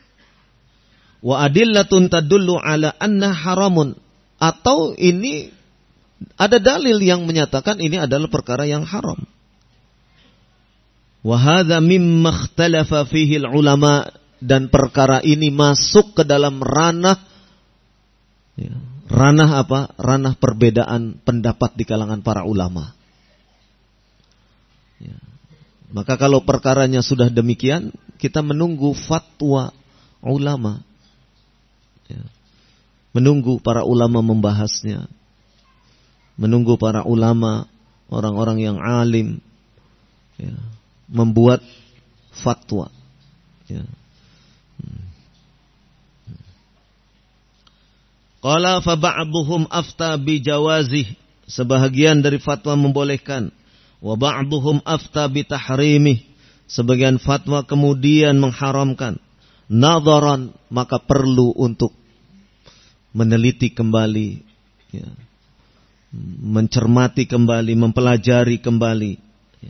Wa adillatun tadullu ala anna haramun, atau ini ada dalil yang menyatakan ini adalah perkara yang haram. Wa hadza mimma ikhtalafa fihi ulama, dan perkara ini masuk ke dalam ranah, ya, ranah apa? Ranah perbedaan pendapat di kalangan para ulama. Ya. Maka kalau perkaranya sudah demikian, kita menunggu fatwa ulama. Ya. Menunggu para ulama membahasnya, menunggu para ulama, orang-orang yang alim, ya, membuat fatwa. Ya. Qala fa ba'dhum afta bi jawazih, sebahagian dari fatwa membolehkan, wa ba'dhum afta bi tahrimih, sebagian fatwa kemudian mengharamkan. Nadharan, maka perlu untuk meneliti kembali, ya, mencermati kembali, mempelajari kembali. Ya.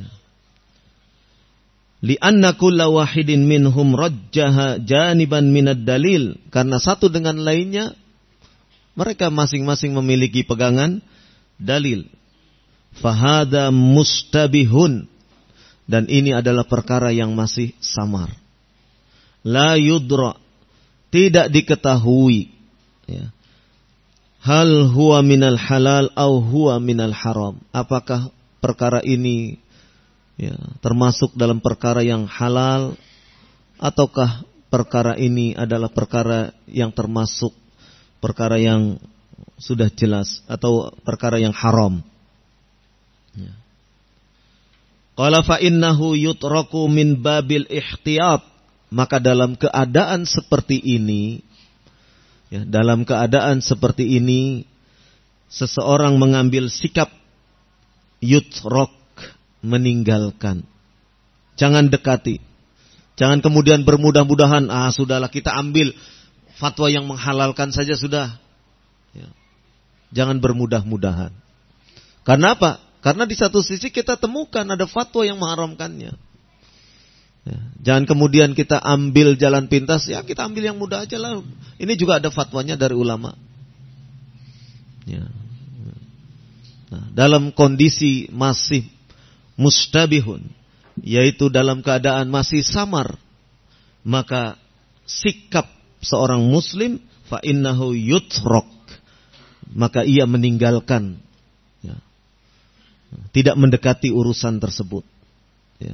Li'anna kulla wahidin minhum rajjaha janiban minad dalil, karena satu dengan lainnya mereka masing-masing memiliki pegangan dalil. Fahada mustabihun, dan ini adalah perkara yang masih samar. La yudra, tidak diketahui, ya, hal huwa minal halal au huwa minal haram. Apakah perkara ini, ya, termasuk dalam perkara yang halal, ataukah perkara ini adalah perkara yang termasuk perkara yang sudah jelas, atau perkara yang haram. Ya. Qala fa innahu yutraku min babil ihtiyat. Maka dalam keadaan seperti ini, ya, dalam keadaan seperti ini, seseorang mengambil sikap yutrok, meninggalkan. Jangan dekati. Jangan kemudian bermudah-mudahan, sudahlah kita ambil fatwa yang menghalalkan saja sudah. Ya. Jangan bermudah-mudahan. Karena apa? Karena di satu sisi kita temukan ada fatwa yang mengharamkannya. Ya, jangan kemudian kita ambil jalan pintas, ya kita ambil yang mudah aja lah. Ini juga ada fatwanya dari ulama. Ya. Nah, dalam kondisi masih mustabihun, yaitu dalam keadaan masih samar, maka sikap seorang muslim fa innahu yutrok, maka ia meninggalkan, ya, tidak mendekati urusan tersebut. Ya.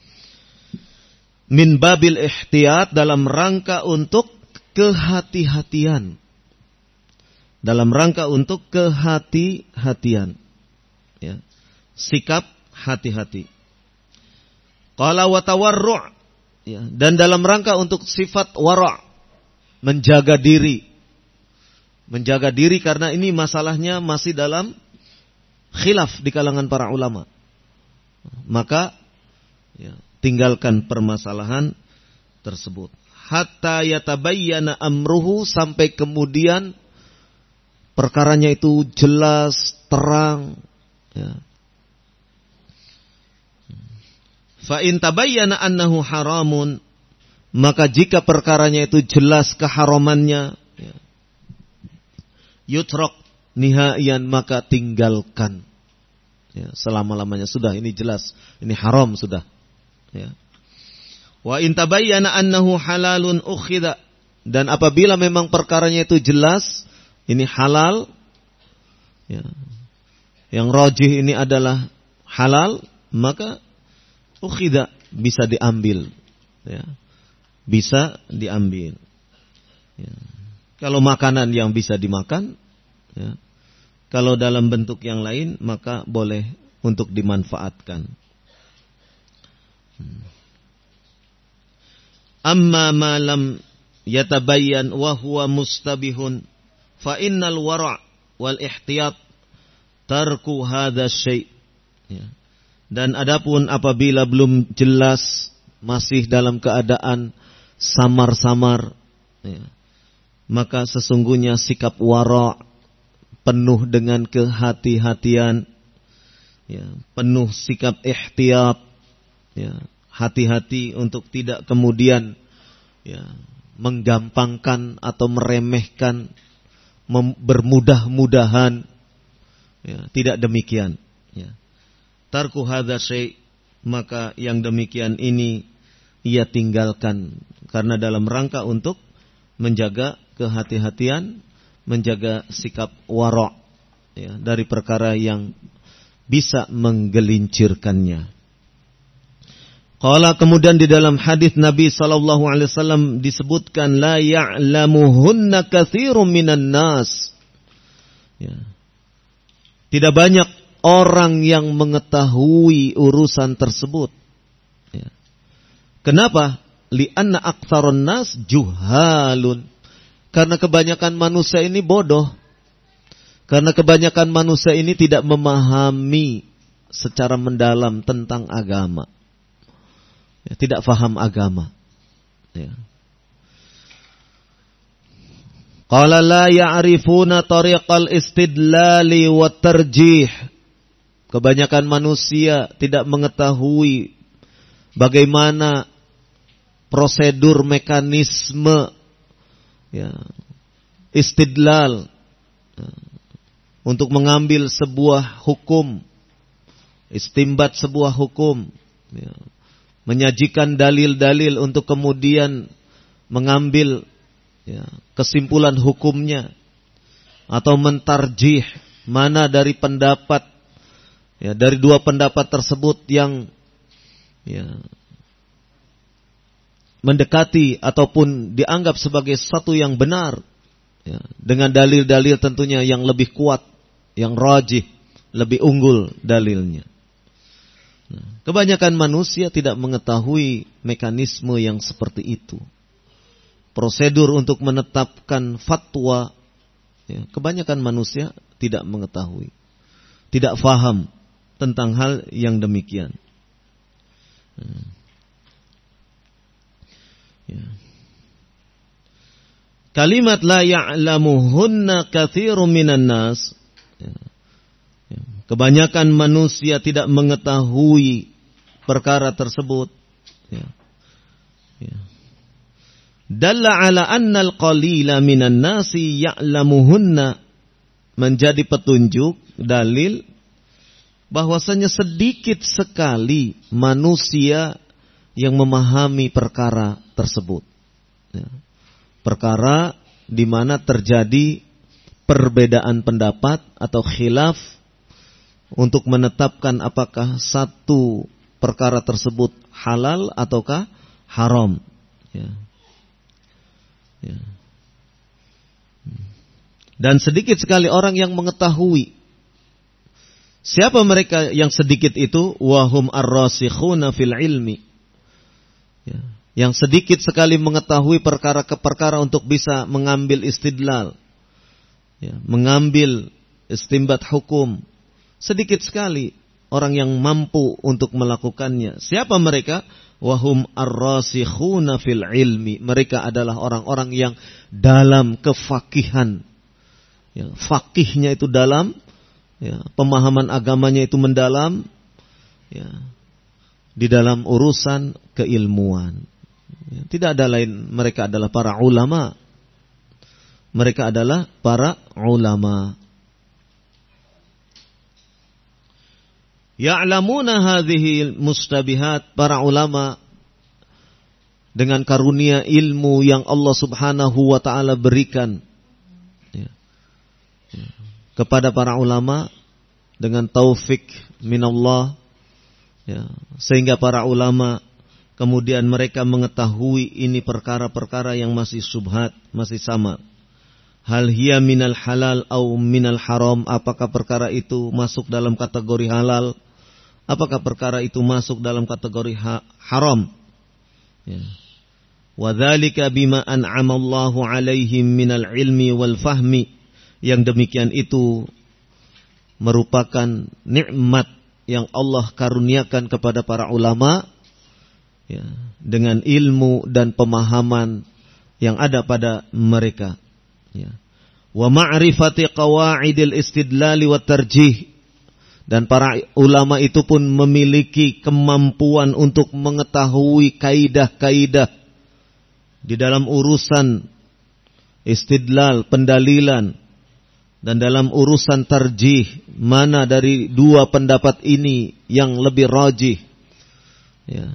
Min babil ihtiyat, dalam rangka untuk kehati-hatian. Dalam rangka untuk kehati-hatian. Ya. Sikap hati-hati. Qala wa tawarru', ya, dan dalam rangka untuk sifat wara', menjaga diri. Menjaga diri karena ini masalahnya masih dalam khilaf di kalangan para ulama. Maka, ya, tinggalkan permasalahan tersebut. hatta yatabayyana amruhu, sampai kemudian perkaranya itu jelas, terang. Ya. Fa in tabayyana annahu haramun, maka jika perkaranya itu jelas keharamannya, ya, yutrak nihaian, maka tinggalkan. Ya, selama-lamanya sudah, ini jelas, ini haram sudah. Ya. Wa in tabayyana annahu halalun ukhidha, dan apabila memang perkaranya itu jelas, ini halal, ya, yang rajih ini adalah halal, maka ukhidha, bisa diambil. Ya. Bisa diambil. Ya. Kalau makanan yang bisa dimakan, ya. Kalau dalam bentuk yang lain, maka boleh untuk dimanfaatkan. Amma ma lam yatabayyan wa huwa mustabihun, fa innal wara' wal ihtiyat tarku hadha syai'. Ya. Dan adapun apabila belum jelas, masih dalam keadaan samar-samar, ya, maka sesungguhnya sikap wara', penuh dengan kehati-hatian, ya, penuh sikap ihtiyat, ya, hati-hati untuk tidak kemudian, ya, menggampangkan atau meremehkan, bermudah-mudahan, ya, tidak demikian. Ya. Tarku hadza syai', maka yang demikian ini ia tinggalkan, karena dalam rangka untuk menjaga kehati-hatian, menjaga sikap wara', ya, dari perkara yang bisa menggelincirkannya. Qala, kemudian di dalam hadis Nabi sallallahu alaihi wasallam disebutkan la ya'lamuhunna katsirun minan nas. Ya. Tidak banyak orang yang mengetahui urusan tersebut. Ya. Kenapa? Li'anna aktsarun nas juhalun. Karena kebanyakan manusia ini bodoh. Karena kebanyakan manusia ini tidak memahami secara mendalam tentang agama. Ya, tidak faham agama. Ya. Qala la ya'rifuna tariqal istidlali wa tarjih. Kebanyakan manusia tidak mengetahui bagaimana prosedur, mekanisme, ya, istidlal, ya, untuk mengambil sebuah hukum, istimbat sebuah hukum, ya, menyajikan dalil-dalil untuk kemudian mengambil, ya, kesimpulan hukumnya, atau mentarjih mana dari pendapat, ya, dari dua pendapat tersebut yang, ya, mendekati ataupun dianggap sebagai satu yang benar, ya, dengan dalil-dalil tentunya yang lebih kuat, yang rajih, lebih unggul dalilnya. Nah, kebanyakan manusia tidak mengetahui mekanisme yang seperti itu. Prosedur untuk menetapkan fatwa, ya, kebanyakan manusia tidak mengetahui, tidak faham tentang hal yang demikian. Ya. Kalimat la ya'lamuhunna katsirun minan nas. Ya. Ya. Kebanyakan manusia tidak mengetahui perkara tersebut. Ya. Ya. Dalla ala anna al-qalila minan nasi ya'lamuhunna, menjadi petunjuk, dalil bahwasanya sedikit sekali manusia yang memahami perkara tersebut. Ya. Perkara di mana terjadi perbedaan pendapat atau khilaf untuk menetapkan apakah satu perkara tersebut halal ataukah haram. Ya. Ya. Dan sedikit sekali orang yang mengetahui. Siapa mereka yang sedikit itu? Wahum ar-rasikhuna fil ilmi. Ya. Yang sedikit sekali mengetahui perkara ke perkara untuk bisa mengambil istidlal, ya, mengambil istimbat hukum. Sedikit sekali orang yang mampu untuk melakukannya. Siapa mereka? Wahum ar-rasikhuna fil ilmi. Mereka adalah orang-orang yang dalam kefakihan. Ya, fakihnya itu dalam, ya, pemahaman agamanya itu mendalam, ya, di dalam urusan keilmuan. Ya, tidak ada lain, mereka adalah para ulama. Mereka adalah para ulama. Ya'lamuna hadhihi mustabihat. Para ulama dengan karunia ilmu yang Allah Subhanahu wa ta'ala berikan, ya, ya, kepada para ulama dengan taufik minallah, ya, sehingga para ulama kemudian mereka mengetahui ini perkara-perkara yang masih syubhat, masih samar. Hal hiya minal halal au minal haram. Apakah perkara itu masuk dalam kategori halal? Apakah perkara itu masuk dalam kategori haram? Ya. Wa dzalika bima an'amallahu 'alaihim minal ilmi wal fahmi. Yang demikian itu merupakan nikmat yang Allah karuniakan kepada para ulama, ya, dengan ilmu dan pemahaman yang ada pada mereka. Ya. Wa ma'rifati qawa'idil istidlali wat tarjih. Dan para ulama itu pun memiliki kemampuan untuk mengetahui kaidah-kaidah di dalam urusan istidlal, pendalilan, dan dalam urusan tarjih, mana dari dua pendapat ini yang lebih rajih. Ya.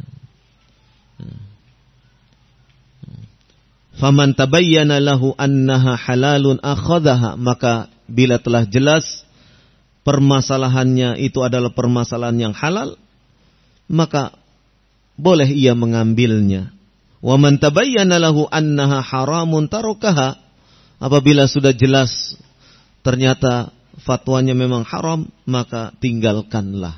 Faman tabayyana lahu annaha halalun akhadhaha. Maka bila telah jelas permasalahannya itu adalah permasalahan yang halal, maka boleh ia mengambilnya. Wa man tabayyana lahu annaha haramun tarakaha. Apabila sudah jelas ternyata fatwanya memang haram, maka tinggalkanlah.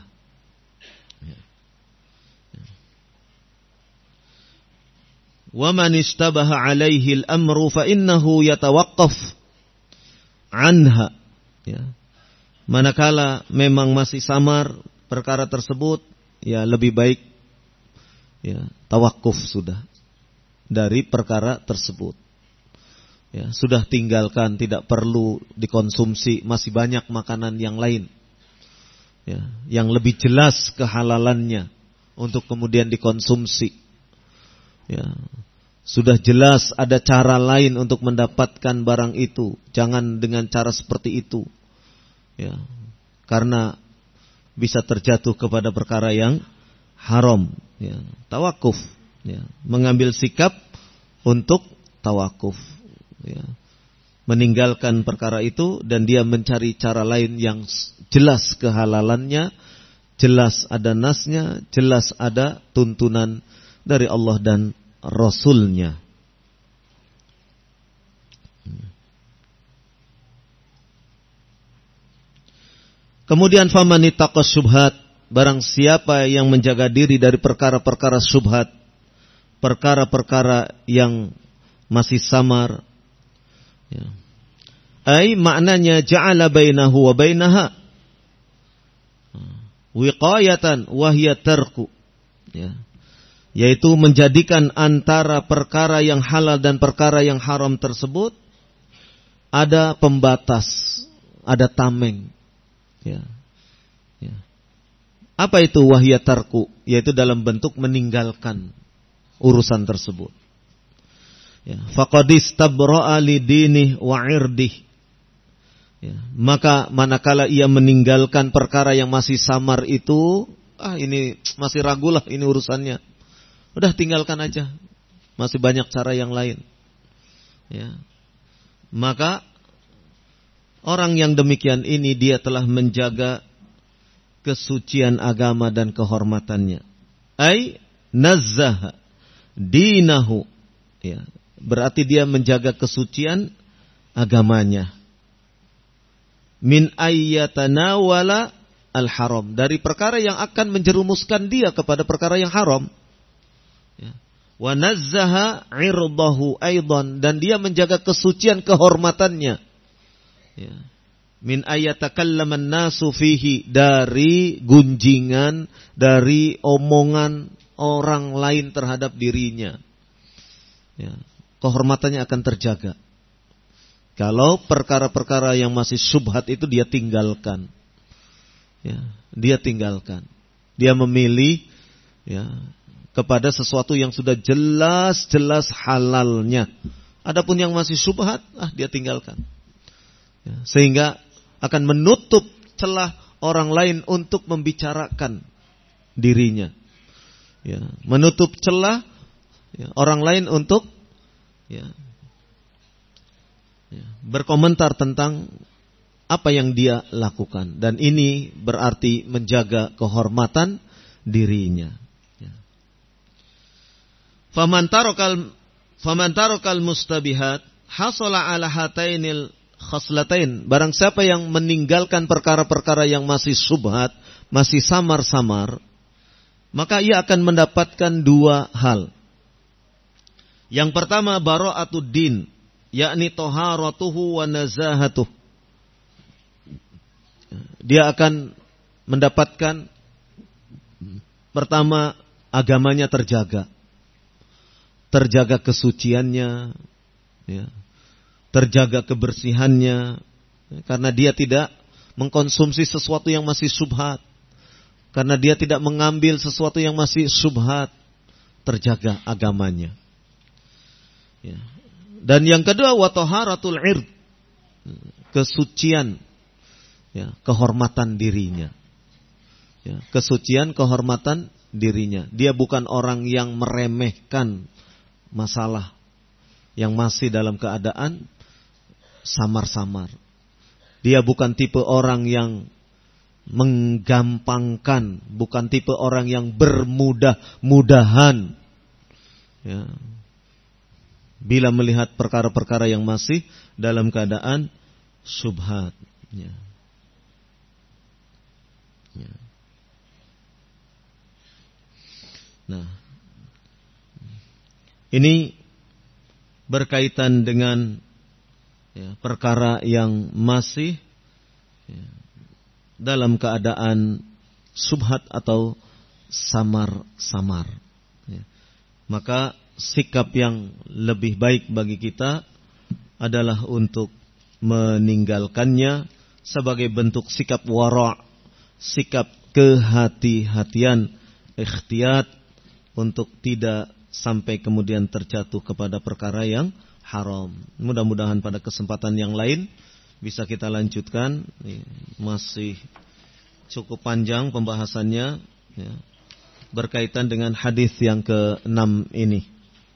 Wa man istabaha alaihi al-amru fa innahu yatawaqqaf anha. Ya. Manakala memang masih samar perkara tersebut, ya lebih baik, ya, tawakuf sudah dari perkara tersebut. Ya, sudah tinggalkan, tidak perlu dikonsumsi, masih banyak makanan yang lain, ya, yang lebih jelas kehalalannya untuk kemudian dikonsumsi. Ya, sudah jelas ada cara lain untuk mendapatkan barang itu, jangan dengan cara seperti itu. Ya, karena bisa terjatuh kepada perkara yang haram. Ya, tawakuf, ya, mengambil sikap untuk tawakuf, ya, meninggalkan perkara itu dan dia mencari cara lain yang jelas kehalalannya, jelas ada nasnya, jelas ada tuntunan dari Allah dan Rasulnya. Kemudian faman ittaqas syubhat, barang siapa yang menjaga diri dari perkara-perkara syubhat, perkara-perkara yang masih samar, ya. Ai maknanya ja'ala bainahu wa bainaha wiqayatan wa hiya tarku, ya. Yaitu menjadikan antara perkara yang halal dan perkara yang haram tersebut ada pembatas, ada tameng. Ya. Ya. Apa itu wahya tarku? Yaitu dalam bentuk meninggalkan urusan tersebut. Ya. Faqad istabra'a li dinih wa 'irdih. Ya. Maka manakala ia meninggalkan perkara yang masih samar itu, ini masih ragulah ini urusannya. Udah tinggalkan aja. Masih banyak cara yang lain. Ya. Maka orang yang demikian ini dia telah menjaga kesucian agama dan kehormatannya. Ai nazzaha dinahu. Ya, berarti dia menjaga kesucian agamanya. Min ayyatanawala al-haram. Dari perkara yang akan menjerumuskan dia kepada perkara yang haram. Ya. Wa nazzaha irdahu aidan. Dan dia menjaga kesucian kehormatannya. Ya. min ayatakallaman nasu fihi, dari gunjingan, dari omongan orang lain terhadap dirinya. Ya, kehormatannya akan terjaga. Kalau perkara-perkara yang masih syubhat itu dia tinggalkan. Ya, dia tinggalkan. Dia memilih ya kepada sesuatu yang sudah jelas-jelas halalnya. Adapun yang masih syubhat, dia tinggalkan. Ya, sehingga akan menutup celah orang lain untuk membicarakan dirinya. Ya, menutup celah orang lain untuk berkomentar tentang apa yang dia lakukan. Dan ini berarti menjaga kehormatan dirinya. Ya. Faman tarakal mustabihat hasala ala hatainil khaslatain. Barang siapa yang meninggalkan perkara-perkara yang masih subhat, masih samar-samar, maka ia akan mendapatkan dua hal. Yang pertama bara'atud din, yakni taharatuhu wa nazahatuh. Dia akan mendapatkan pertama agamanya terjaga. Terjaga kesuciannya, ya, terjaga kebersihannya, karena dia tidak mengkonsumsi sesuatu yang masih subhat, karena dia tidak mengambil sesuatu yang masih subhat, terjaga agamanya. Ya. Dan yang kedua wa taharatul ird, kesucian, ya, kehormatan dirinya. Ya, kesucian kehormatan dirinya. Dia bukan orang yang meremehkan masalah yang masih dalam keadaan samar-samar. Dia bukan tipe orang yang menggampangkan, bukan tipe orang yang bermudah-mudahan. Ya. Bila melihat perkara-perkara yang masih dalam keadaan syubhat. Ya. Ya. Nah, ini berkaitan dengan perkara yang masih dalam keadaan subhat atau samar-samar. Ya. Maka sikap yang lebih baik bagi kita adalah untuk meninggalkannya sebagai bentuk sikap wara', sikap kehati-hatian, ikhtiyat untuk tidak sampai kemudian terjatuh kepada perkara yang haram. Mudah-mudahan pada kesempatan yang lain bisa kita lanjutkan. Masih cukup panjang pembahasannya, ya, berkaitan dengan hadis yang ke-6 ini.